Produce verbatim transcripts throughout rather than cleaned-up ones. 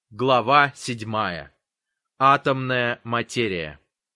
Глава седьмая. Атомная материя.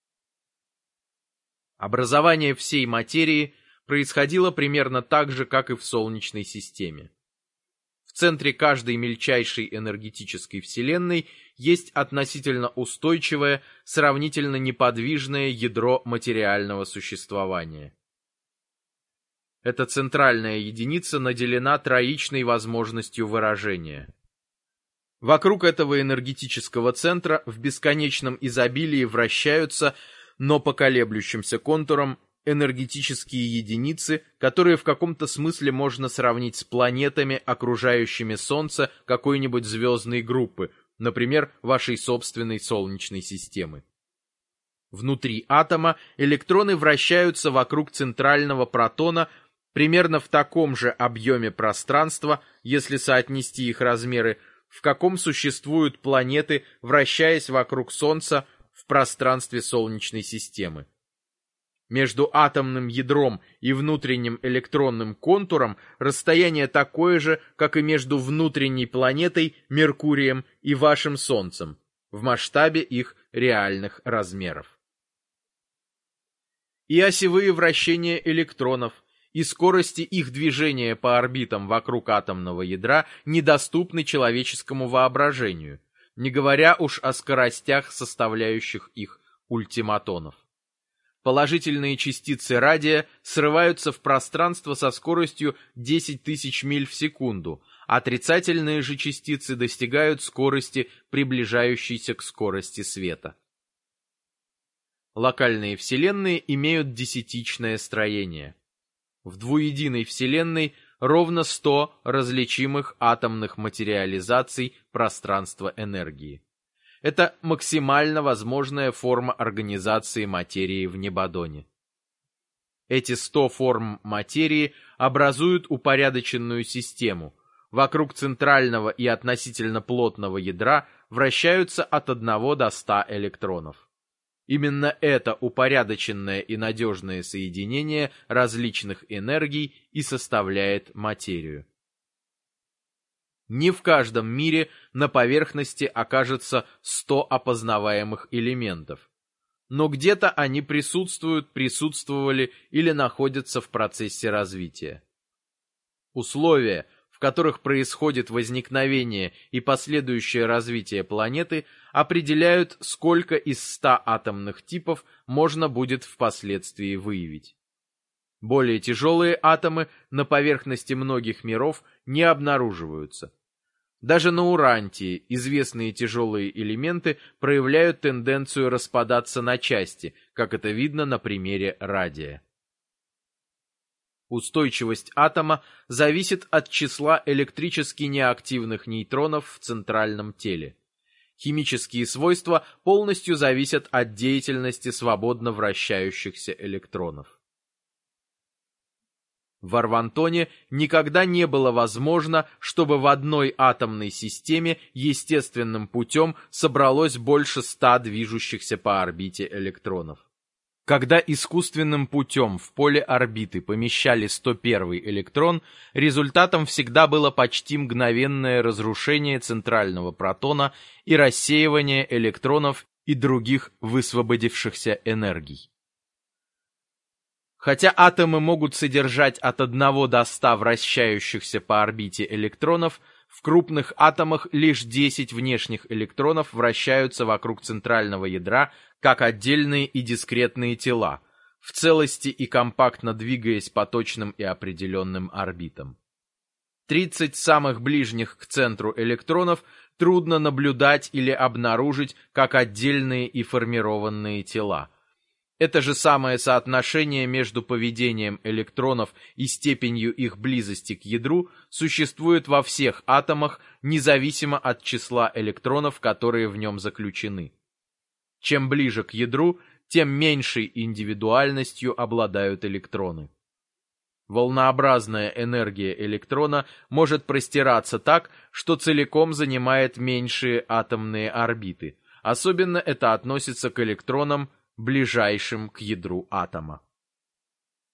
Образование всей материи происходило примерно так же, как и в Солнечной системе. В центре каждой мельчайшей энергетической вселенной есть относительно устойчивое, сравнительно неподвижное ядро материального существования. Эта центральная единица наделена троичной возможностью выражения. Вокруг этого энергетического центра в бесконечном изобилии вращаются, но по колеблющимся контурам, энергетические единицы, которые в каком-то смысле можно сравнить с планетами, окружающими Солнце какой-нибудь звездной группы, например, вашей собственной Солнечной системы. Внутри атома электроны вращаются вокруг центрального протона примерно в таком же объеме пространства, если соотнести их размеры, в каком существуют планеты, вращаясь вокруг Солнца в пространстве Солнечной системы. Между атомным ядром и внутренним электронным контуром расстояние такое же, как и между внутренней планетой, Меркурием, и вашим Солнцем, в масштабе их реальных размеров. И осевые вращения электронов, и скорости их движения по орбитам вокруг атомного ядра недоступны человеческому воображению, не говоря уж о скоростях, составляющих их ультиматонов. Положительные частицы радия срываются в пространство со скоростью десять тысяч миль в секунду, отрицательные же частицы достигают скорости, приближающейся к скорости света. Локальные вселенные имеют десятичное строение. В двуединой вселенной ровно сто различимых атомных материализаций пространства энергии. Это максимально возможная форма организации материи в небодоне. Эти сто форм материи образуют упорядоченную систему. Вокруг центрального и относительно плотного ядра вращаются от одного до ста электронов. Именно это упорядоченное и надежное соединение различных энергий и составляет материю. Не в каждом мире на поверхности окажется сто опознаваемых элементов, но где-то они присутствуют, присутствовали или находятся в процессе развития. Условия, в которых происходит возникновение и последующее развитие планеты, определяют, сколько из ста атомных типов можно будет впоследствии выявить. Более тяжелые атомы на поверхности многих миров не обнаруживаются. Даже на Урантии известные тяжелые элементы проявляют тенденцию распадаться на части, как это видно на примере радия. Устойчивость атома зависит от числа электрически неактивных нейтронов в центральном теле. Химические свойства полностью зависят от деятельности свободно вращающихся электронов. В Арвантоне никогда не было возможно, чтобы в одной атомной системе естественным путем собралось больше ста движущихся по орбите электронов. Когда искусственным путем в поле орбиты помещали сто первый электрон, результатом всегда было почти мгновенное разрушение центрального протона и рассеивание электронов и других высвободившихся энергий. Хотя атомы могут содержать от одного до ста вращающихся по орбите электронов, в крупных атомах лишь десять внешних электронов вращаются вокруг центрального ядра как отдельные и дискретные тела, в целости и компактно двигаясь по точным и определенным орбитам. тридцать самых ближних к центру электронов трудно наблюдать или обнаружить как отдельные и формированные тела. Это же самое соотношение между поведением электронов и степенью их близости к ядру существует во всех атомах, независимо от числа электронов, которые в нем заключены. Чем ближе к ядру, тем меньшей индивидуальностью обладают электроны. Волнообразная энергия электрона может простираться так, что целиком занимает меньшие атомные орбиты. Особенно это относится к электронам, ближайшим к ядру атома.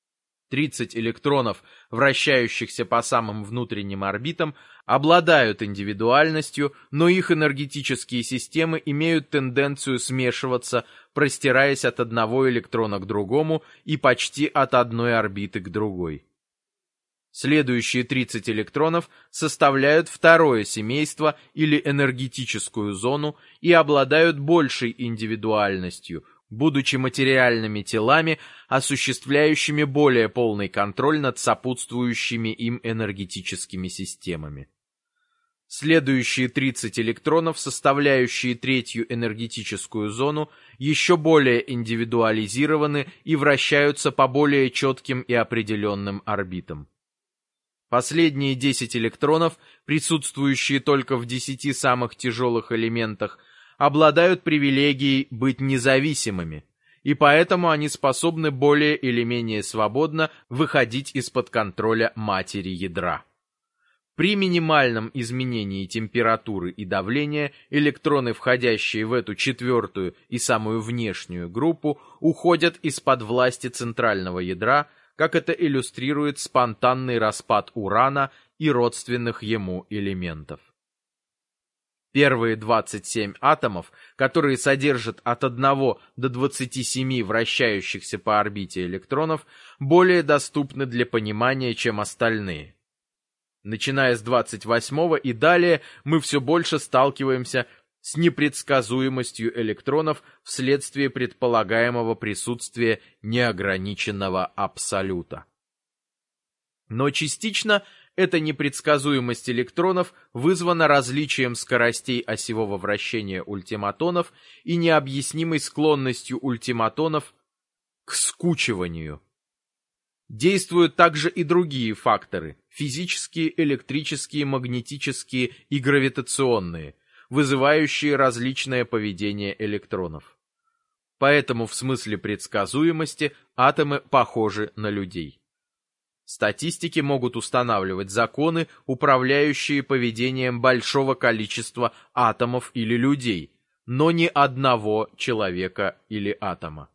тридцать электронов, вращающихся по самым внутренним орбитам, обладают индивидуальностью, но их энергетические системы имеют тенденцию смешиваться, простираясь от одного электрона к другому и почти от одной орбиты к другой. Следующие тридцать электронов составляют второе семейство или энергетическую зону и обладают большей индивидуальностью, будучи материальными телами, осуществляющими более полный контроль над сопутствующими им энергетическими системами. Следующие тридцать электронов, составляющие третью энергетическую зону, еще более индивидуализированы и вращаются по более четким и определенным орбитам. Последние десять электронов, присутствующие только в десяти самых тяжелых элементах, обладают привилегией быть независимыми, и поэтому они способны более или менее свободно выходить из-под контроля матери ядра. При минимальном изменении температуры и давления электроны, входящие в эту четвертую и самую внешнюю группу, уходят из-под власти центрального ядра, как это иллюстрирует спонтанный распад урана и родственных ему элементов. Первые двадцать семь атомов, которые содержат от одного до двадцати семи вращающихся по орбите электронов, более доступны для понимания, чем остальные. Начиная с двадцать восьмого и далее, мы все больше сталкиваемся с непредсказуемостью электронов вследствие предполагаемого присутствия неограниченного абсолюта. Но частично эта непредсказуемость электронов вызвана различием скоростей осевого вращения ультиматонов и необъяснимой склонностью ультиматонов к скучиванию. Действуют также и другие факторы – физические, электрические, магнетические и гравитационные, вызывающие различное поведение электронов. Поэтому в смысле предсказуемости атомы похожи на людей. Статистики могут устанавливать законы, управляющие поведением большого количества атомов или людей, но не одного человека или атома.